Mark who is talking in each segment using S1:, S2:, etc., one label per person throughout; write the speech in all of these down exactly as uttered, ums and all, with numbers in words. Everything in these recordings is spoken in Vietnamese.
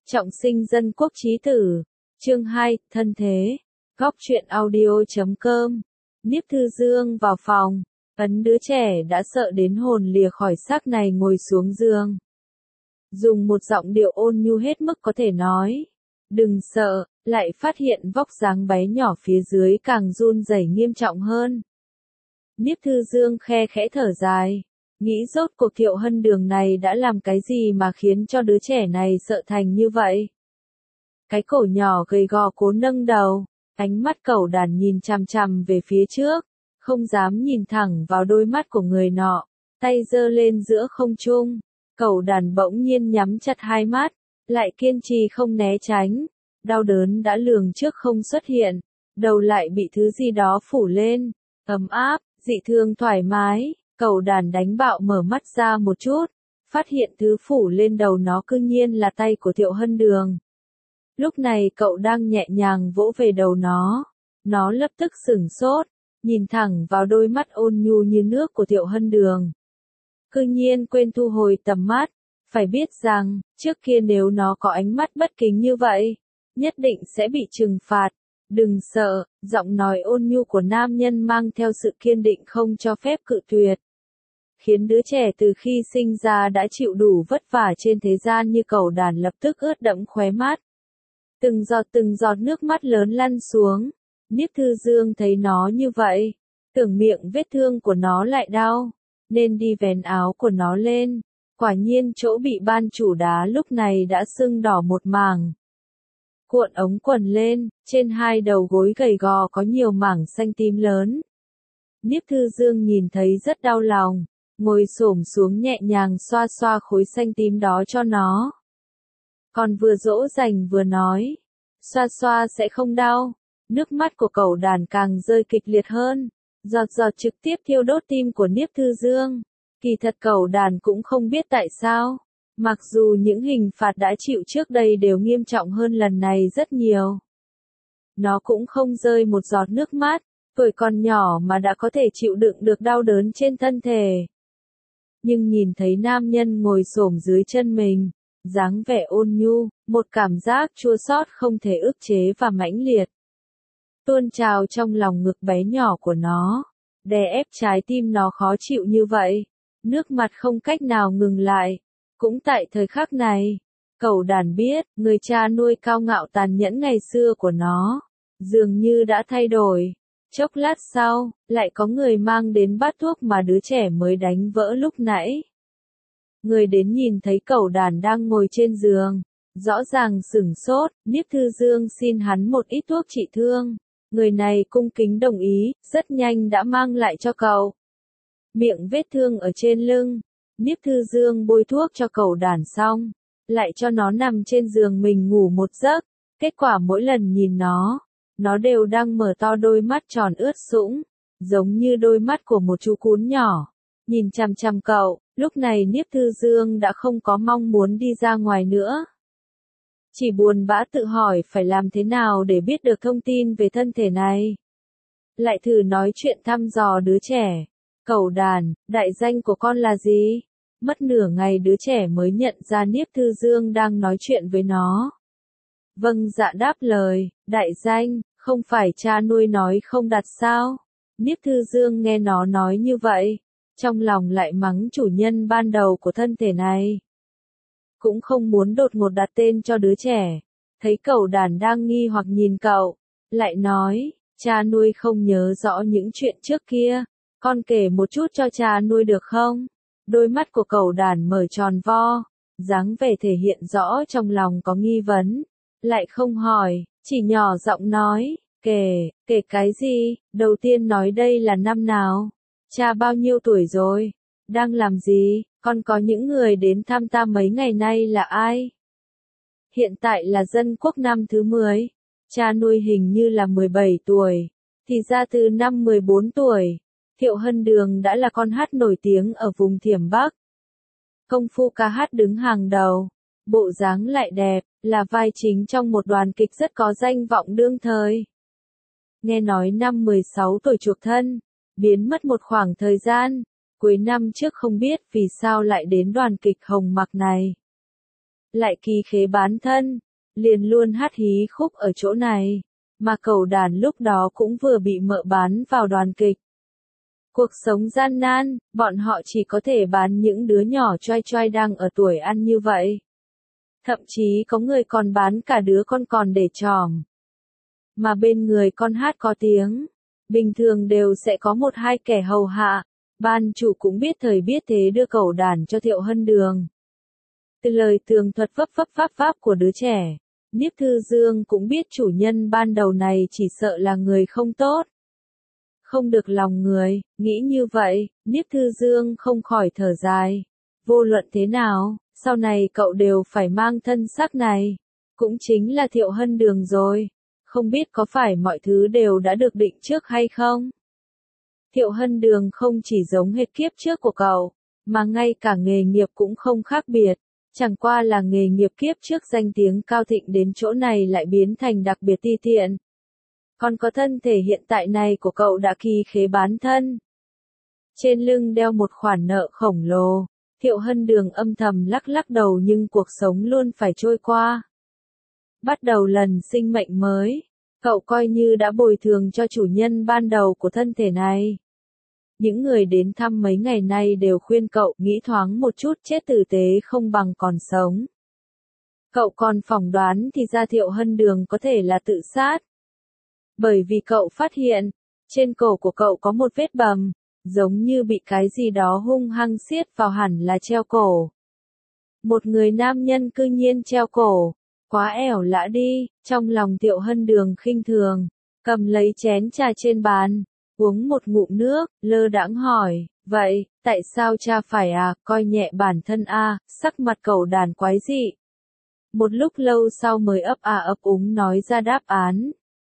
S1: Trọng sinh dân quốc chí tử. Chương hai, thân thế. Góc truyện audio.com. Niếp Thư Dương vào phòng, ấn đứa trẻ đã sợ đến hồn lìa khỏi xác này ngồi xuống giường. Dùng một giọng điệu ôn nhu hết mức có thể nói. Đừng sợ, lại phát hiện vóc dáng bé nhỏ phía dưới càng run rẩy nghiêm trọng hơn. Niếp Thư Dương khe khẽ thở dài. Nghĩ rốt cuộc Thiệu Hân Đường này đã làm cái gì mà khiến cho đứa trẻ này sợ thành như vậy. Cái cổ nhỏ gầy gò cố nâng đầu, ánh mắt cẩu đàn nhìn chằm chằm về phía trước, không dám nhìn thẳng vào đôi mắt của người nọ, tay giơ lên giữa không trung. Cẩu đàn bỗng nhiên nhắm chặt hai mắt, lại kiên trì không né tránh. Đau đớn đã lường trước không xuất hiện, đầu lại bị thứ gì đó phủ lên, ấm áp, dị thường thoải mái. Cẩu đàn đánh bạo mở mắt ra một chút, phát hiện thứ phủ lên đầu nó cư nhiên là tay của Thiệu Hân Đường. Lúc này cậu đang nhẹ nhàng vỗ về đầu nó, nó lập tức sửng sốt, nhìn thẳng vào đôi mắt ôn nhu như nước của Thiệu Hân Đường. Cư nhiên quên thu hồi tầm mắt, phải biết rằng, trước kia nếu nó có ánh mắt bất kính như vậy, nhất định sẽ bị trừng phạt. Đừng sợ, giọng nói ôn nhu của nam nhân mang theo sự kiên định không cho phép cự tuyệt. Khiến đứa trẻ từ khi sinh ra đã chịu đủ vất vả trên thế gian như cẩu đàn lập tức ướt đẫm khóe mắt. Từng giọt từng giọt nước mắt lớn lăn xuống. Niếp Thư Dương thấy nó như vậy, tưởng miệng vết thương của nó lại đau, nên đi vén áo của nó lên. Quả nhiên chỗ bị ban chủ đá lúc này đã sưng đỏ một mảng. Cuộn ống quần lên, trên hai đầu gối gầy gò có nhiều mảng xanh tím lớn. Niếp Thư Dương nhìn thấy rất đau lòng, ngồi xổm xuống nhẹ nhàng xoa xoa khối xanh tím đó cho nó. Còn vừa dỗ dành vừa nói, xoa xoa sẽ không đau. Nước mắt của cẩu đàn càng rơi kịch liệt hơn, giọt giọt trực tiếp thiêu đốt tim của Niếp Thư Dương. Kỳ thật cẩu đàn cũng không biết tại sao, mặc dù những hình phạt đã chịu trước đây đều nghiêm trọng hơn lần này rất nhiều. Nó cũng không rơi một giọt nước mắt, tuổi còn nhỏ mà đã có thể chịu đựng được đau đớn trên thân thể. Nhưng nhìn thấy nam nhân ngồi xổm dưới chân mình, dáng vẻ ôn nhu, một cảm giác chua xót không thể ức chế và mãnh liệt tuôn trào trong lòng ngực bé nhỏ của nó, đè ép trái tim nó khó chịu như vậy, nước mặt không cách nào ngừng lại. Cũng tại thời khắc này, cẩu đàn biết, người cha nuôi cao ngạo tàn nhẫn ngày xưa của nó, dường như đã thay đổi. Chốc lát sau, lại có người mang đến bát thuốc mà đứa trẻ mới đánh vỡ lúc nãy. Người đến nhìn thấy cẩu đàn đang ngồi trên giường, rõ ràng sửng sốt. Niếp Thư Dương xin hắn một ít thuốc trị thương. Người này cung kính đồng ý, rất nhanh đã mang lại cho cậu. Miệng vết thương ở trên lưng, Niếp Thư Dương bôi thuốc cho cẩu đàn xong, lại cho nó nằm trên giường mình ngủ một giấc. Kết quả mỗi lần nhìn nó, nó đều đang mở to đôi mắt tròn ướt sũng, giống như đôi mắt của một chú cún nhỏ, nhìn chằm chằm cậu. Lúc này Niếp Thư Dương đã không có mong muốn đi ra ngoài nữa. Chỉ buồn bã tự hỏi phải làm thế nào để biết được thông tin về thân thể này. Lại thử nói chuyện thăm dò đứa trẻ. Cẩu đàn, đại danh của con là gì? Mất nửa ngày đứa trẻ mới nhận ra Niếp Thư Dương đang nói chuyện với nó. Vâng dạ đáp lời, đại danh, không phải cha nuôi nói không đặt sao? Niếp Thư Dương nghe nó nói như vậy, trong lòng lại mắng chủ nhân ban đầu của thân thể này. Cũng không muốn đột ngột đặt tên cho đứa trẻ. Thấy cẩu đàn đang nghi hoặc nhìn cậu, lại nói, cha nuôi không nhớ rõ những chuyện trước kia, con kể một chút cho cha nuôi được không? Đôi mắt của cẩu đàn mở tròn vo, dáng vẻ thể hiện rõ trong lòng có nghi vấn, lại không hỏi, chỉ nhỏ giọng nói, kể, kể cái gì? Đầu tiên nói đây là năm nào? Cha bao nhiêu tuổi rồi? Đang làm gì? Còn có những người đến thăm ta mấy ngày nay là ai? Hiện tại là dân quốc năm thứ mười. Cha nuôi hình như là mười bảy tuổi. Thì ra từ năm mười bốn tuổi, Thiệu Hân Đường đã là con hát nổi tiếng ở vùng Thiểm Bắc. Công phu ca hát đứng hàng đầu, bộ dáng lại đẹp, là vai chính trong một đoàn kịch rất có danh vọng đương thời. Nghe nói năm mười sáu tuổi chuộc thân, biến mất một khoảng thời gian. Cuối năm trước không biết vì sao lại đến đoàn kịch Hồng Mặc này. lại kỳ khế bán thân, liền luôn hát hí khúc ở chỗ này, mà cẩu đàn lúc đó cũng vừa bị mợ bán vào đoàn kịch. Cuộc sống gian nan, bọn họ chỉ có thể bán những đứa nhỏ choai choai đang ở tuổi ăn như vậy. Thậm chí có người còn bán cả đứa con còn để tròm. Mà bên người con hát có tiếng, bình thường đều sẽ có một hai kẻ hầu hạ, ban chủ cũng biết thời biết thế đưa cẩu đàn cho Thiệu Hân Đường. Từ lời tường thuật vấp vấp pháp pháp của đứa trẻ, Niếp Thư Dương cũng biết chủ nhân ban đầu này chỉ sợ là người không tốt. Không được lòng người, nghĩ như vậy, Niếp Thư Dương không khỏi thở dài. Vô luận thế nào, sau này cậu đều phải mang thân xác này. Cũng chính là Thiệu Hân Đường rồi. Không biết có phải mọi thứ đều đã được định trước hay không? Thiệu Hân Đường không chỉ giống hệt kiếp trước của cậu, mà ngay cả nghề nghiệp cũng không khác biệt. Chẳng qua là nghề nghiệp kiếp trước danh tiếng cao thịnh đến chỗ này lại biến thành đặc biệt ti tiện. Còn có thân thể hiện tại này của cậu đã kỳ khế bán thân. Trên lưng đeo một khoản nợ khổng lồ, Thiệu Hân Đường âm thầm lắc lắc đầu nhưng cuộc sống luôn phải trôi qua. Bắt đầu lần sinh mệnh mới, cậu coi như đã bồi thường cho chủ nhân ban đầu của thân thể này. Những người đến thăm mấy ngày nay đều khuyên cậu nghĩ thoáng một chút chết tử tế không bằng còn sống. Cậu còn phỏng đoán thì ra Thiệu Hân Đường có thể là tự sát. Bởi vì cậu phát hiện, trên cổ của cậu có một vết bầm, giống như bị cái gì đó hung hăng siết vào hẳn là treo cổ. Một người nam nhân cư nhiên treo cổ, quá ẻo lả đi, trong lòng Thiệu Hân Đường khinh thường, cầm lấy chén trà trên bàn, uống một ngụm nước, lơ đãng hỏi, vậy, tại sao cha phải à, coi nhẹ bản thân a, sắc mặt cẩu đàn quái dị. Một lúc lâu sau mới ấp à ấp úng nói ra đáp án.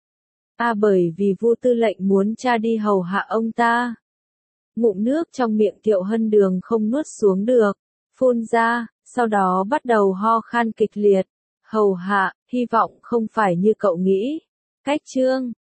S1: À bởi vì Vu tư lệnh muốn cha đi hầu hạ ông ta. Ngụm nước trong miệng Thiệu Hân Đường không nuốt xuống được, phun ra, sau đó bắt đầu ho khan kịch liệt. Hầu hạ, hy vọng không phải như cậu nghĩ. Cách chương